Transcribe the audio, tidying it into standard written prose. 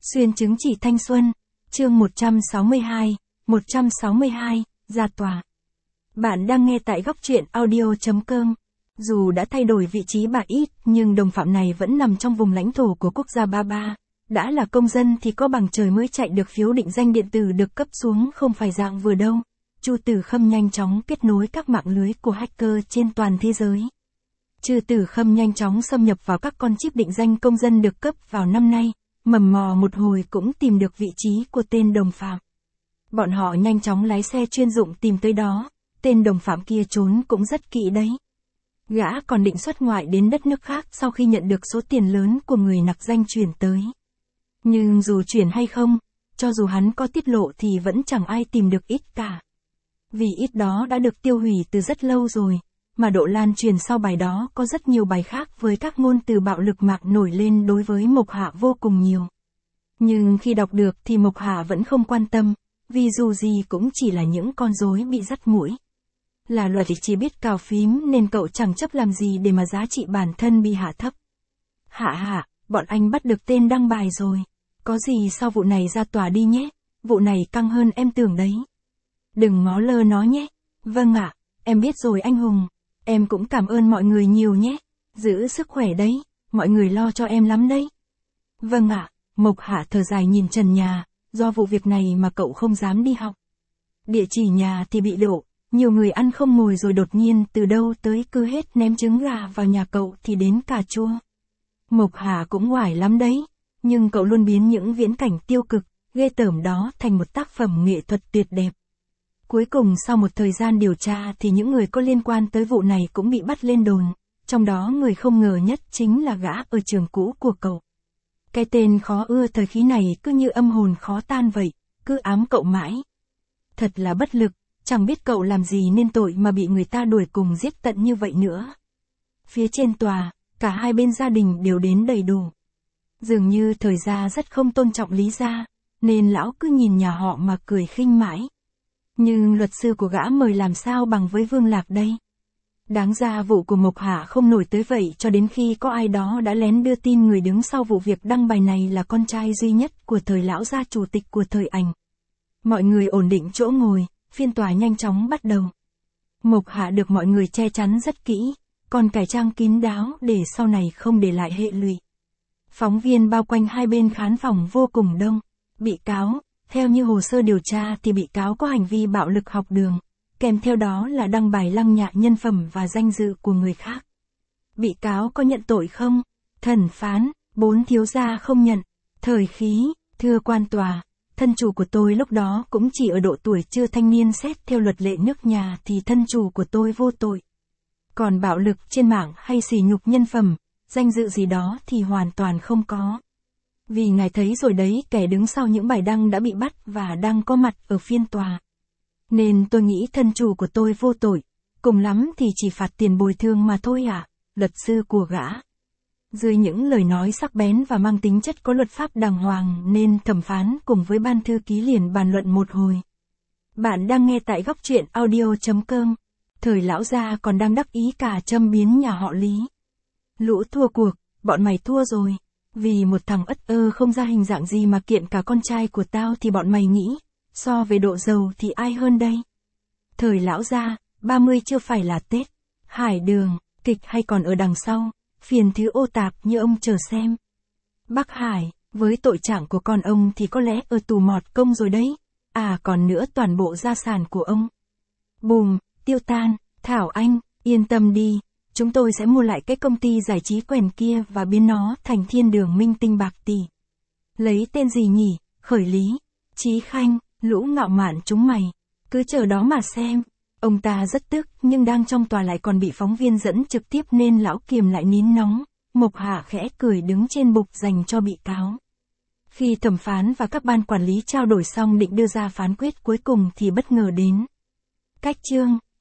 Xuyên chứng chỉ thanh xuân, chương 162, ra tòa. Bạn đang nghe tại góc truyện audio.com. Dù đã thay đổi vị trí bà ít, nhưng đồng phạm này vẫn nằm trong vùng lãnh thổ của quốc gia Ba Ba. Đã là công dân thì có bằng trời mới chạy được phiếu định danh điện tử được cấp xuống, không phải dạng vừa đâu. Chu Tử Khâm nhanh chóng kết nối các mạng lưới của hacker trên toàn thế giới. Chu Tử Khâm nhanh chóng xâm nhập vào các con chip định danh công dân được cấp vào năm nay, mầm mò một hồi cũng tìm được vị trí của tên đồng phạm. Bọn họ nhanh chóng lái xe chuyên dụng tìm tới đó, tên đồng phạm kia trốn cũng rất kỹ đấy. Gã còn định xuất ngoại đến đất nước khác sau khi nhận được số tiền lớn của người nặc danh chuyển tới. Nhưng dù chuyển hay không, cho dù hắn có tiết lộ thì vẫn chẳng ai tìm được ít cả. Vì ít đó đã được tiêu hủy từ rất lâu rồi, mà độ lan truyền sau bài đó có rất nhiều bài khác với các ngôn từ bạo lực mạc nổi lên đối với Mộc Hạ vô cùng nhiều. Nhưng khi đọc được thì Mộc Hạ vẫn không quan tâm, vì dù gì cũng chỉ là những con rối bị dắt mũi. Là luật thì chỉ biết cào phím nên cậu chẳng chấp làm gì để mà giá trị bản thân bị hạ thấp. Hạ, bọn anh bắt được tên đăng bài rồi. Có gì sau vụ này ra tòa đi nhé, vụ này căng hơn em tưởng đấy. Đừng ngó lơ nó nhé. Vâng ạ, em biết rồi anh Hùng. Em cũng cảm ơn mọi người nhiều nhé. Giữ sức khỏe đấy, mọi người lo cho em lắm đấy. Vâng ạ, Mộc Hạ thở dài nhìn trần nhà, do vụ việc này mà cậu không dám đi học. Địa chỉ nhà thì bị lộ, nhiều người ăn không ngồi rồi đột nhiên từ đâu tới cứ hết ném trứng gà vào nhà cậu thì đến cà chua. Mộc Hạ cũng oải lắm đấy, nhưng cậu luôn biến những viễn cảnh tiêu cực, ghê tởm đó thành một tác phẩm nghệ thuật tuyệt đẹp. Cuối cùng sau một thời gian điều tra thì những người có liên quan tới vụ này cũng bị bắt lên đồn, trong đó người không ngờ nhất chính là gã ở trường cũ của cậu. Cái tên khó ưa thời khí này cứ như âm hồn khó tan vậy, cứ ám cậu mãi. Thật là bất lực, chẳng biết cậu làm gì nên tội mà bị người ta đuổi cùng giết tận như vậy nữa. Phía trên tòa, cả hai bên gia đình đều đến đầy đủ. Dường như thời gia rất không tôn trọng Lý gia, nên lão cứ nhìn nhà họ mà cười khinh mãi. Nhưng luật sư của gã mời làm sao bằng với Vương Lạc đây? Đáng ra vụ của Mộc Hạ không nổi tới vậy cho đến khi có ai đó đã lén đưa tin người đứng sau vụ việc đăng bài này là con trai duy nhất của thời lão gia chủ tịch của thời Ảnh. Mọi người ổn định chỗ ngồi, phiên tòa nhanh chóng bắt đầu. Mộc Hạ được mọi người che chắn rất kỹ, còn cải trang kín đáo để sau này không để lại hệ lụy. Phóng viên bao quanh hai bên khán phòng vô cùng đông. Bị cáo, theo như hồ sơ điều tra thì bị cáo có hành vi bạo lực học đường, kèm theo đó là đăng bài lăng nhạ nhân phẩm và danh dự của người khác. Bị cáo có nhận tội không? Thẩm phán, 4 thiếu gia không nhận. Thời khí, thưa quan tòa, thân chủ của tôi lúc đó cũng chỉ ở độ tuổi chưa thanh niên, xét theo luật lệ nước nhà thì thân chủ của tôi vô tội. Còn bạo lực trên mạng hay sỉ nhục nhân phẩm, danh dự gì đó thì hoàn toàn không có. Vì ngài thấy rồi đấy, kẻ đứng sau những bài đăng đã bị bắt và đang có mặt ở phiên tòa. Nên tôi nghĩ thân chủ của tôi vô tội, cùng lắm thì chỉ phạt tiền bồi thường mà thôi ạ, luật sư của gã. Dưới những lời nói sắc bén và mang tính chất có luật pháp đàng hoàng nên thẩm phán cùng với ban thư ký liền bàn luận một hồi. Bạn đang nghe tại góc truyện audio.com. Thời lão gia còn đang đắc ý cả châm biếm nhà họ Lý. Lũ thua cuộc, bọn mày thua rồi. Vì một thằng ất ơ không ra hình dạng gì mà kiện cả con trai của tao thì bọn mày nghĩ, so về độ giàu thì ai hơn đây? Thời lão gia, 30 chưa phải là Tết. Hải đường, kịch hay còn ở đằng sau, phiền thứ ô tạp như ông chờ xem. Bắc Hải, với tội trạng của con ông thì có lẽ ở tù mọt công rồi đấy. À còn nữa toàn bộ gia sản của ông. Bùm, tiêu tan, Thảo Anh, yên tâm đi. Chúng tôi sẽ mua lại cái công ty giải trí quèn kia và biến nó thành thiên đường minh tinh bạc tỷ. Lấy tên gì nhỉ? Khởi Lý, Chí Khanh, lũ ngạo mạn chúng mày. Cứ chờ đó mà xem. Ông ta rất tức nhưng đang trong tòa lại còn bị phóng viên dẫn trực tiếp nên lão kiềm lại nín nóng. Mộc Hạ khẽ cười đứng trên bục dành cho bị cáo. Khi thẩm phán và các ban quản lý trao đổi xong định đưa ra phán quyết cuối cùng thì bất ngờ đến. Cách chương.